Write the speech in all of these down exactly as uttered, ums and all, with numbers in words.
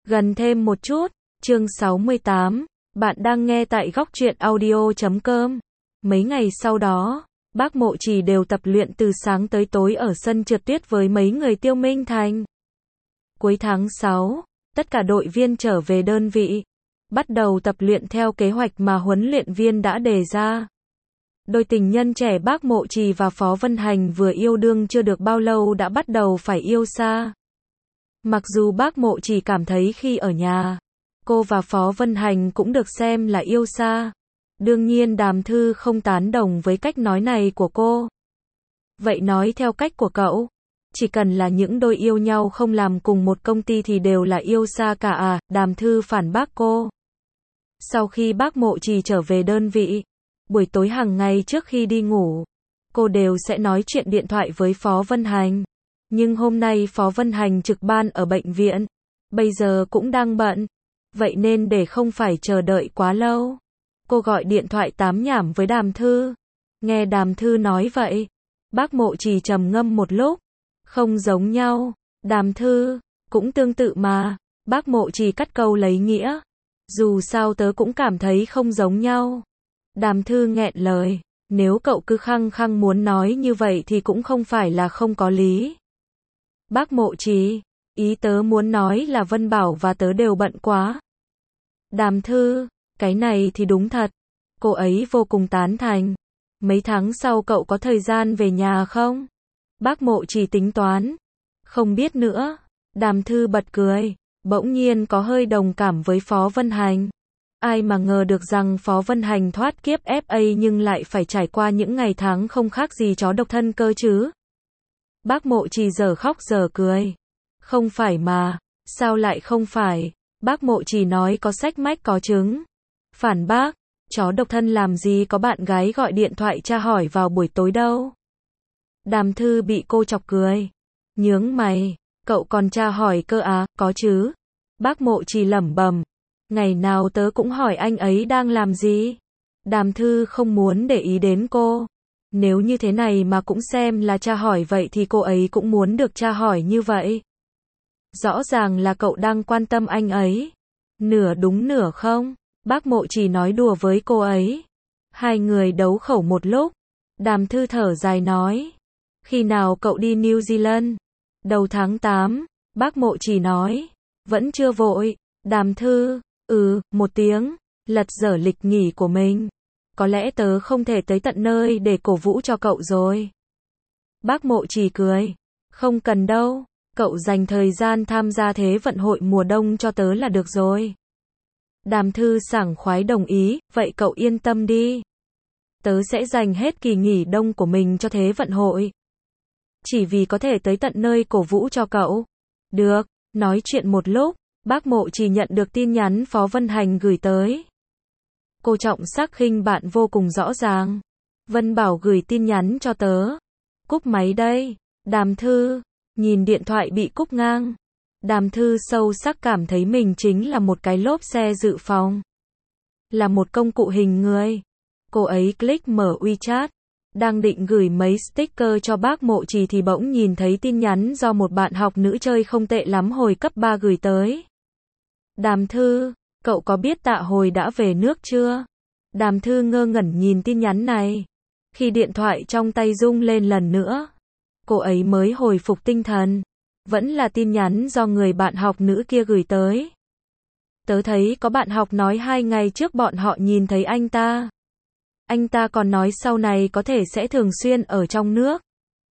Gần thêm một chút, chương sáu mươi tám, bạn đang nghe tại góc truyện audio chấm com. Mấy ngày sau đó, bác Mộ Trì đều tập luyện từ sáng tới tối ở sân trượt tuyết với mấy người Tiêu Minh Thành. Cuối tháng sáu, tất cả đội viên trở về đơn vị, bắt đầu tập luyện theo kế hoạch mà huấn luyện viên đã đề ra. Đôi tình nhân trẻ bác Mộ Trì và Phó Vân Hành vừa yêu đương chưa được bao lâu đã bắt đầu phải yêu xa. Mặc dù bác Mộ Trì cảm thấy khi ở nhà, cô và Phó Vân Hành cũng được xem là yêu xa. Đương nhiên Đàm Thư không tán đồng với cách nói này của cô. Vậy nói theo cách của cậu, chỉ cần là những đôi yêu nhau không làm cùng một công ty thì đều là yêu xa cả à, Đàm Thư phản bác cô. Sau khi bác Mộ Trì trở về đơn vị, buổi tối hàng ngày trước khi đi ngủ, cô đều sẽ nói chuyện điện thoại với Phó Vân Hành. Nhưng hôm nay Phó Vân Hành trực ban ở bệnh viện, bây giờ cũng đang bận. Vậy nên để không phải chờ đợi quá lâu, cô gọi điện thoại tám nhảm với Đàm Thư. Nghe Đàm Thư nói vậy, bác Mộ Trì trầm ngâm một lúc. Không giống nhau, Đàm Thư, cũng tương tự mà. Bác Mộ Trì cắt câu lấy nghĩa. Dù sao tớ cũng cảm thấy không giống nhau. Đàm Thư nghẹn lời. Nếu cậu cứ khăng khăng muốn nói như vậy thì cũng không phải là không có lý. Bác Mộ Trì, ý tớ muốn nói là Vân Bảo và tớ đều bận quá. Đàm Thư, cái này thì đúng thật. Cô ấy vô cùng tán thành. Mấy tháng sau cậu có thời gian về nhà không? Bác Mộ Trì tính toán. Không biết nữa. Đàm Thư bật cười. Bỗng nhiên có hơi đồng cảm với Phó Vân Hành. Ai mà ngờ được rằng Phó Vân Hành thoát kiếp ép a nhưng lại phải trải qua những ngày tháng không khác gì chó độc thân cơ chứ. Bác Mộ Trì giờ khóc giờ cười. Không phải mà, sao lại không phải? Bác Mộ Trì nói có sách mách có chứng. Phản bác, chó độc thân làm gì có bạn gái gọi điện thoại tra hỏi vào buổi tối đâu. Đàm Thư bị cô chọc cười. Nhướng mày, cậu còn tra hỏi cơ à, có chứ. Bác Mộ Trì lẩm bẩm. Ngày nào tớ cũng hỏi anh ấy đang làm gì. Đàm Thư không muốn để ý đến cô. Nếu như thế này mà cũng xem là tra hỏi vậy thì cô ấy cũng muốn được tra hỏi như vậy. Rõ ràng là cậu đang quan tâm anh ấy. Nửa đúng nửa không. Bác Mộ Trì nói đùa với cô ấy. Hai người đấu khẩu một lúc. Đàm Thư thở dài nói. Khi nào cậu đi New Zealand? Đầu tháng tám. Bác Mộ Trì nói. Vẫn chưa vội. Đàm Thư. Ừ, một tiếng. Lật dở lịch nghỉ của mình. Có lẽ tớ không thể tới tận nơi để cổ vũ cho cậu rồi. Bác Mộ Trì cười. Không cần đâu. Cậu dành thời gian tham gia Thế vận hội mùa đông cho tớ là được rồi. Đàm Thư sảng khoái đồng ý. Vậy cậu yên tâm đi. Tớ sẽ dành hết kỳ nghỉ đông của mình cho Thế vận hội. Chỉ vì có thể tới tận nơi cổ vũ cho cậu. Được. Nói chuyện một lúc, bác Mộ Trì nhận được tin nhắn Phó Vân Hành gửi tới. Cô trọng sắc khinh bạn vô cùng rõ ràng. Vân Bảo gửi tin nhắn cho tớ. Cúp máy đây. Đàm Thư, nhìn điện thoại bị cúp ngang. Đàm Thư sâu sắc cảm thấy mình chính là một cái lốp xe dự phòng. Là một công cụ hình người. Cô ấy click mở WeChat. Đang định gửi mấy sticker cho bác Mộ Trì thì bỗng nhìn thấy tin nhắn do một bạn học nữ chơi không tệ lắm hồi cấp ba gửi tới. Đàm Thư, cậu có biết Tạ Hồi đã về nước chưa? Đàm Thư ngơ ngẩn nhìn tin nhắn này. Khi điện thoại trong tay rung lên lần nữa, cô ấy mới hồi phục tinh thần. Vẫn là tin nhắn do người bạn học nữ kia gửi tới. Tớ thấy có bạn học nói hai ngày trước bọn họ nhìn thấy anh ta. Anh ta còn nói sau này có thể sẽ thường xuyên ở trong nước.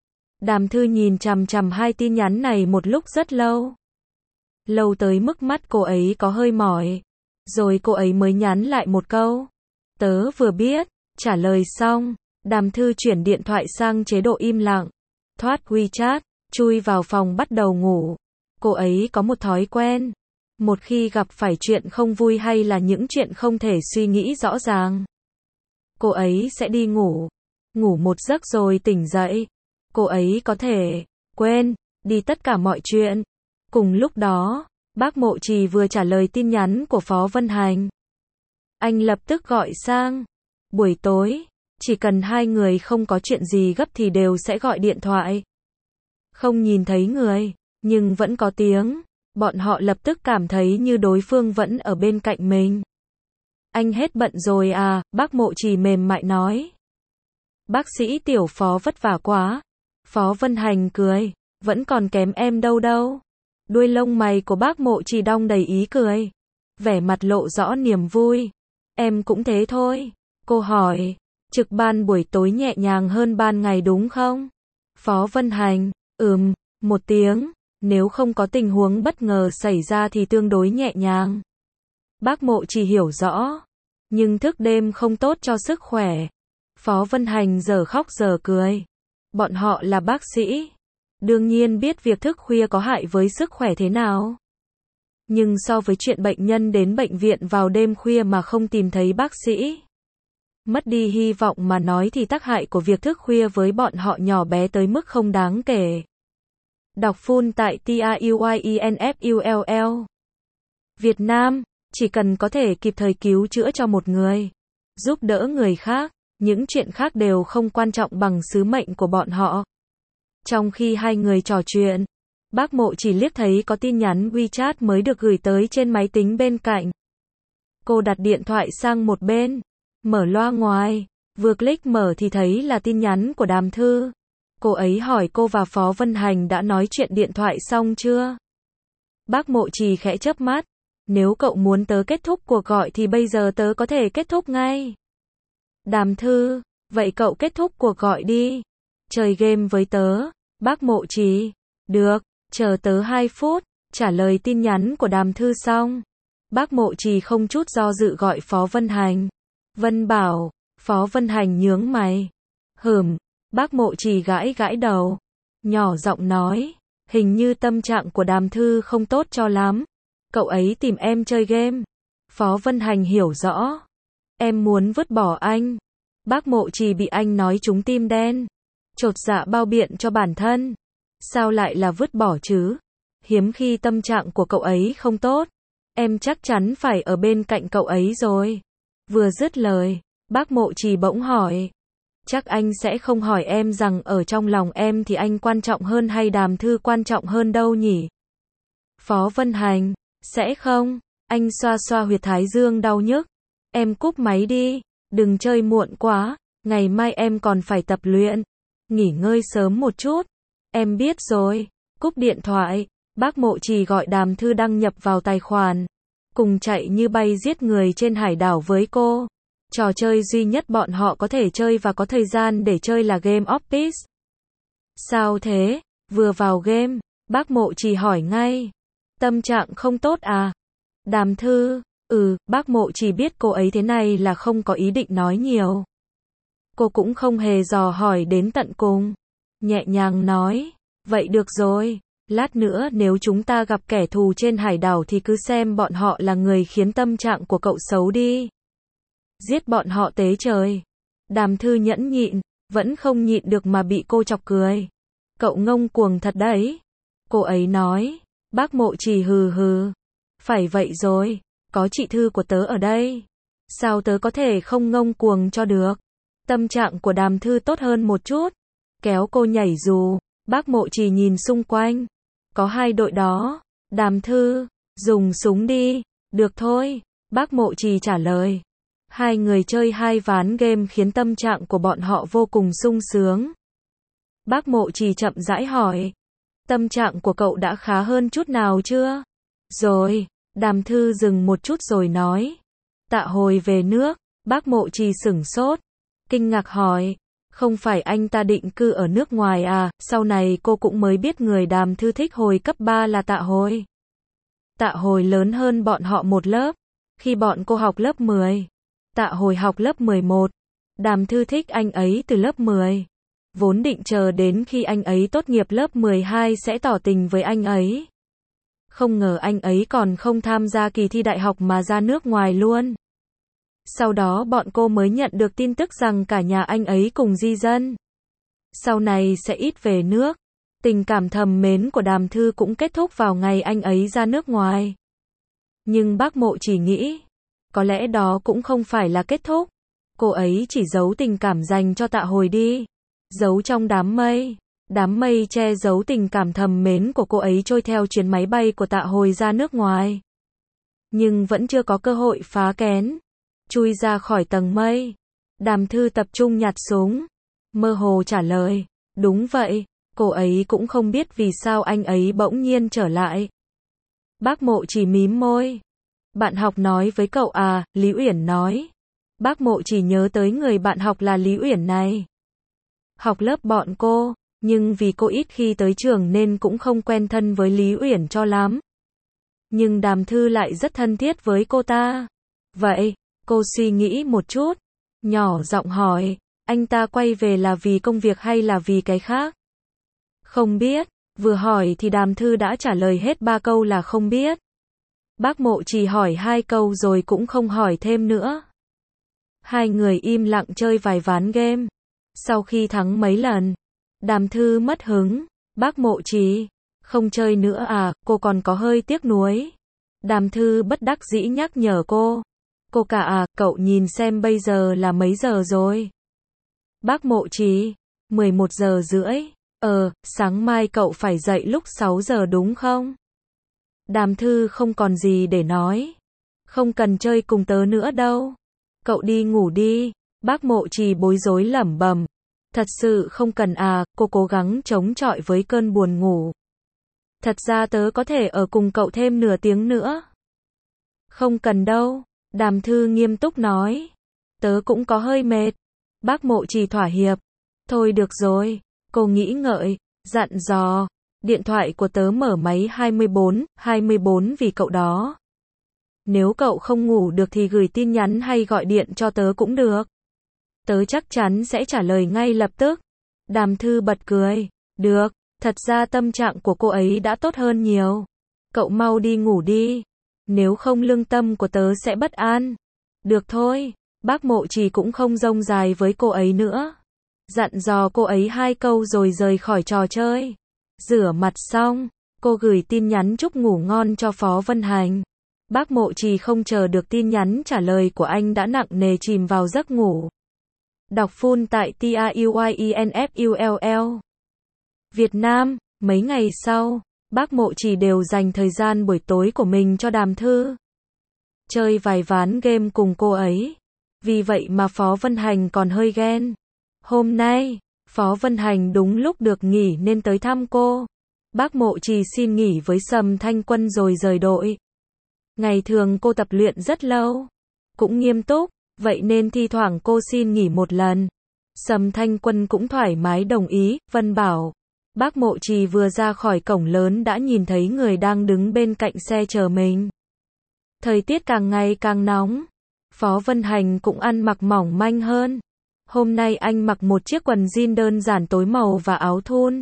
Đàm Thư nhìn chằm chằm hai tin nhắn này một lúc rất lâu. Lâu tới mức mắt cô ấy có hơi mỏi. Rồi cô ấy mới nhắn lại một câu. Tớ vừa biết. Trả lời xong, Đàm Thư chuyển điện thoại sang chế độ im lặng. Thoát WeChat, chui vào phòng bắt đầu ngủ. Cô ấy có một thói quen. Một khi gặp phải chuyện không vui hay là những chuyện không thể suy nghĩ rõ ràng, cô ấy sẽ đi ngủ. Ngủ một giấc rồi tỉnh dậy. Cô ấy có thể quên đi tất cả mọi chuyện. Cùng lúc đó, bác Mộ Trì vừa trả lời tin nhắn của Phó Vân Hành. Anh lập tức gọi sang. Buổi tối, chỉ cần hai người không có chuyện gì gấp thì đều sẽ gọi điện thoại. Không nhìn thấy người, nhưng vẫn có tiếng. bọn họ lập tức cảm thấy như đối phương vẫn ở bên cạnh mình. Anh hết bận rồi à, bác Mộ Trì mềm mại nói. Bác sĩ Tiểu Phó vất vả quá. Phó Vân Hành cười, vẫn còn kém em đâu đâu. Đuôi lông mày của bác Mộ Trì đong đầy ý cười. Vẻ mặt lộ rõ niềm vui. Em cũng thế thôi. Cô hỏi, trực ban buổi tối nhẹ nhàng hơn ban ngày đúng không? Phó Vân Hành, ừm, một tiếng. Nếu không có tình huống bất ngờ xảy ra thì tương đối nhẹ nhàng. Bác Mộ Trì hiểu rõ. Nhưng thức đêm không tốt cho sức khỏe. Phó Vân Hành giờ khóc giờ cười. Bọn họ là bác sĩ. Đương nhiên biết việc thức khuya có hại với sức khỏe thế nào. Nhưng so với chuyện bệnh nhân đến bệnh viện vào đêm khuya mà không tìm thấy bác sĩ, mất đi hy vọng mà nói thì tác hại của việc thức khuya với bọn họ nhỏ bé tới mức không đáng kể. Đọc full tại T R U Y E N F U L L. Việt Nam, chỉ cần có thể kịp thời cứu chữa cho một người, giúp đỡ người khác, những chuyện khác đều không quan trọng bằng sứ mệnh của bọn họ. Trong khi hai người trò chuyện, bác Mộ chỉ liếc thấy có tin nhắn WeChat mới được gửi tới trên máy tính bên cạnh. Cô đặt điện thoại sang một bên, mở loa ngoài, vừa click mở thì thấy là tin nhắn của Đàm Thư. Cô ấy hỏi cô và Phó Vân Hành đã nói chuyện điện thoại xong chưa? Bác Mộ Trì khẽ chớp mắt. Nếu cậu muốn tớ kết thúc cuộc gọi thì bây giờ tớ có thể kết thúc ngay. Đàm Thư, vậy cậu kết thúc cuộc gọi đi. Chơi game với tớ. Bác Mộ Trì, được, chờ tớ hai phút. Trả lời tin nhắn của Đàm Thư xong, bác Mộ Trì không chút do dự gọi Phó Vân Hành. Vân Bảo, Phó Vân Hành nhướng mày. Hửm, bác Mộ Trì gãi gãi đầu. Nhỏ giọng nói, hình như tâm trạng của Đàm Thư không tốt cho lắm. Cậu ấy tìm em chơi game. Phó Vân Hành hiểu rõ. Em muốn vứt bỏ anh. Bác Mộ Trì bị anh nói trúng tim đen. Chột dạ bao biện cho bản thân. Sao lại là vứt bỏ chứ? Hiếm khi tâm trạng của cậu ấy không tốt. Em chắc chắn phải ở bên cạnh cậu ấy rồi. Vừa dứt lời, bác Mộ Trì bỗng hỏi. Chắc anh sẽ không hỏi em rằng ở trong lòng em thì anh quan trọng hơn hay Đàm Thư quan trọng hơn đâu nhỉ? Phó Vân Hành, sẽ không. Anh xoa xoa huyệt thái dương đau nhức. Em cúp máy đi, đừng chơi muộn quá, ngày mai em còn phải tập luyện. Nghỉ ngơi sớm một chút. Em biết rồi. Cúp điện thoại, bác Mộ Trì gọi Đàm Thư đăng nhập vào tài khoản. Cùng chạy như bay giết người trên hải đảo với cô. Trò chơi duy nhất bọn họ có thể chơi và có thời gian để chơi là Game of Peace. Sao thế? Vừa vào game, bác Mộ Trì hỏi ngay. Tâm trạng không tốt à? Đàm Thư, ừ, bác Mộ Trì biết cô ấy thế này là không có ý định nói nhiều. Cô cũng không hề dò hỏi đến tận cùng. Nhẹ nhàng nói, vậy được rồi, lát nữa nếu chúng ta gặp kẻ thù trên hải đảo thì cứ xem bọn họ là người khiến tâm trạng của cậu xấu đi. Giết bọn họ tế trời. Đàm Thư nhẫn nhịn, vẫn không nhịn được mà bị cô chọc cười. Cậu ngông cuồng thật đấy. Cô ấy nói. Bác Mộ Trì hừ hừ. Phải vậy rồi, có chị Thư của tớ ở đây. Sao tớ có thể không ngông cuồng cho được? Tâm trạng của Đàm Thư tốt hơn một chút. Kéo cô nhảy dù. Bác Mộ Trì nhìn xung quanh. Có hai đội đó. Đàm Thư, dùng súng đi. Được thôi. Bác Mộ Trì trả lời. Hai người chơi hai ván game khiến tâm trạng của bọn họ vô cùng sung sướng. Bác Mộ Trì chậm rãi hỏi. Tâm trạng của cậu đã khá hơn chút nào chưa? Rồi, Đàm Thư dừng một chút rồi nói. Tạ hồi về nước, bác Mộ Trì sửng sốt. Kinh ngạc hỏi. Không phải anh ta định cư ở nước ngoài à? Sau này cô cũng mới biết người Đàm Thư thích hồi cấp ba là Tạ Hồi. Tạ Hồi lớn hơn bọn họ một lớp. Khi bọn cô học lớp mười. Tạ Hồi học lớp mười một. Đàm Thư thích anh ấy từ lớp mười. Vốn định chờ đến khi anh ấy tốt nghiệp lớp mười hai sẽ tỏ tình với anh ấy. Không ngờ anh ấy còn không tham gia kỳ thi đại học mà ra nước ngoài luôn. Sau đó bọn cô mới nhận được tin tức rằng cả nhà anh ấy cùng di dân. Sau này sẽ ít về nước. Tình cảm thầm mến của Đàm Thư cũng kết thúc vào ngày anh ấy ra nước ngoài. Nhưng bác Mộ chỉ nghĩ, có lẽ đó cũng không phải là kết thúc. Cô ấy chỉ giấu tình cảm dành cho Tạ Hồi đi. Giấu trong đám mây. Đám mây che giấu tình cảm thầm mến của cô ấy trôi theo chuyến máy bay của Tạ Hồi ra nước ngoài. Nhưng vẫn chưa có cơ hội phá kén, chui ra khỏi tầng mây. Đàm Thư tập trung nhặt súng, mơ hồ trả lời, đúng vậy, cô ấy cũng không biết vì sao anh ấy bỗng nhiên trở lại. Bác Mộ Chỉ mím môi. Bạn học nói với cậu à, Lý Uyển nói. Bác Mộ Chỉ nhớ tới người bạn học là Lý Uyển này. Học lớp bọn cô, nhưng vì cô ít khi tới trường nên cũng không quen thân với Lý Uyển cho lắm. Nhưng Đàm Thư lại rất thân thiết với cô ta. Vậy, cô suy nghĩ một chút, nhỏ giọng hỏi, anh ta quay về là vì công việc hay là vì cái khác? Không biết, vừa hỏi thì Đàm Thư đã trả lời hết ba câu là không biết. Bác Mộ Chỉ hỏi hai câu rồi cũng không hỏi thêm nữa. Hai người im lặng chơi vài ván game. Sau khi thắng mấy lần, Đàm Thư mất hứng. Bác Mộ Chỉ, không chơi nữa à, cô còn có hơi tiếc nuối. Đàm Thư bất đắc dĩ nhắc nhở cô. Cô cả à, cậu nhìn xem bây giờ là mấy giờ rồi. Bác Mộ Chỉ, mười một giờ rưỡi. Ờ, sáng mai cậu phải dậy lúc sáu giờ đúng không? Đàm Thư không còn gì để nói. Không cần chơi cùng tớ nữa đâu. Cậu đi ngủ đi. Bác Mộ Chỉ bối rối lẩm bẩm. Thật sự không cần à, cô cố gắng chống chọi với cơn buồn ngủ. Thật ra tớ có thể ở cùng cậu thêm nửa tiếng nữa. Không cần đâu, Đàm Thư nghiêm túc nói. Tớ cũng có hơi mệt. Bác Mộ Chỉ thỏa hiệp. Thôi được rồi, cô nghĩ ngợi, dặn dò. Điện thoại của tớ mở máy hai mươi bốn, hai mươi bốn vì cậu đó. Nếu cậu không ngủ được thì gửi tin nhắn hay gọi điện cho tớ cũng được. Tớ chắc chắn sẽ trả lời ngay lập tức. Đàm Thư bật cười. Được, thật ra tâm trạng của cô ấy đã tốt hơn nhiều. Cậu mau đi ngủ đi. Nếu không lương tâm của tớ sẽ bất an. Được thôi, bác Mộ Chỉ cũng không dông dài với cô ấy nữa. Dặn dò cô ấy hai câu rồi rời khỏi trò chơi. Rửa mặt xong, cô gửi tin nhắn chúc ngủ ngon cho Phó Vân Hành. Bác Mộ Chỉ không chờ được tin nhắn trả lời của anh đã nặng nề chìm vào giấc ngủ. Đọc full tại T A U Y E N F U L L. Việt Nam, mấy ngày sau, bác Mộ Chỉ đều dành thời gian buổi tối của mình cho Đàm Thư. Chơi vài ván game cùng cô ấy. Vì vậy mà Phó Vân Hành còn hơi ghen. Hôm nay, Phó Vân Hành đúng lúc được nghỉ nên tới thăm cô. Bác Mộ Chỉ xin nghỉ với Sầm Thanh Quân rồi rời đội. Ngày thường cô tập luyện rất lâu, cũng nghiêm túc, vậy nên thi thoảng cô xin nghỉ một lần. Sầm Thanh Quân cũng thoải mái đồng ý, Vân bảo. Bác Mộ Chỉ vừa ra khỏi cổng lớn đã nhìn thấy người đang đứng bên cạnh xe chờ mình. Thời tiết càng ngày càng nóng. Phó Vân Hành cũng ăn mặc mỏng manh hơn. Hôm nay anh mặc một chiếc quần jean đơn giản tối màu và áo thun.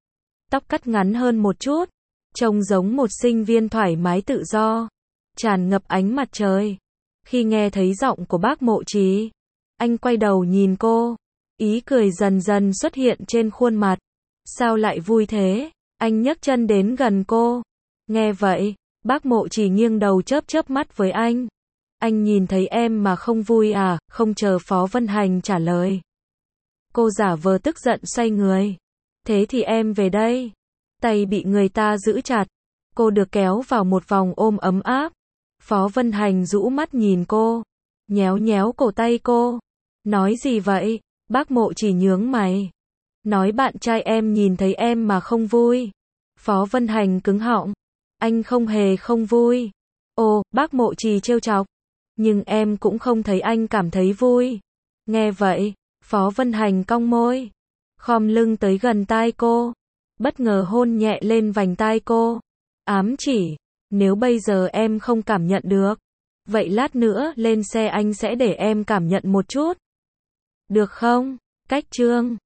Tóc cắt ngắn hơn một chút, trông giống một sinh viên thoải mái tự do, tràn ngập ánh mặt trời. Khi nghe thấy giọng của bác Mộ Chỉ, anh quay đầu nhìn cô, ý cười dần dần xuất hiện trên khuôn mặt. Sao lại vui thế? Anh nhấc chân đến gần cô. Nghe vậy, bác Mộ Chỉ nghiêng đầu chớp chớp mắt với anh. Anh nhìn thấy em mà không vui à? Không chờ Phó Vân Hành trả lời, cô giả vờ tức giận xoay người. Thế thì em về đây. Tay bị người ta giữ chặt, cô được kéo vào một vòng ôm ấm áp. Phó Vân Hành rũ mắt nhìn cô, nhéo nhéo cổ tay cô. Nói gì vậy? Bác Mộ Chỉ nhướng mày. Nói bạn trai em nhìn thấy em mà không vui. Phó Vân Hành cứng họng. Anh không hề không vui. Ồ, bác Mộ Chỉ trêu chọc. Nhưng em cũng không thấy anh cảm thấy vui. Nghe vậy, Phó Vân Hành cong môi, khom lưng tới gần tai cô, bất ngờ hôn nhẹ lên vành tai cô. Ám chỉ, nếu bây giờ em không cảm nhận được, vậy lát nữa lên xe anh sẽ để em cảm nhận một chút. Được không? Cách chương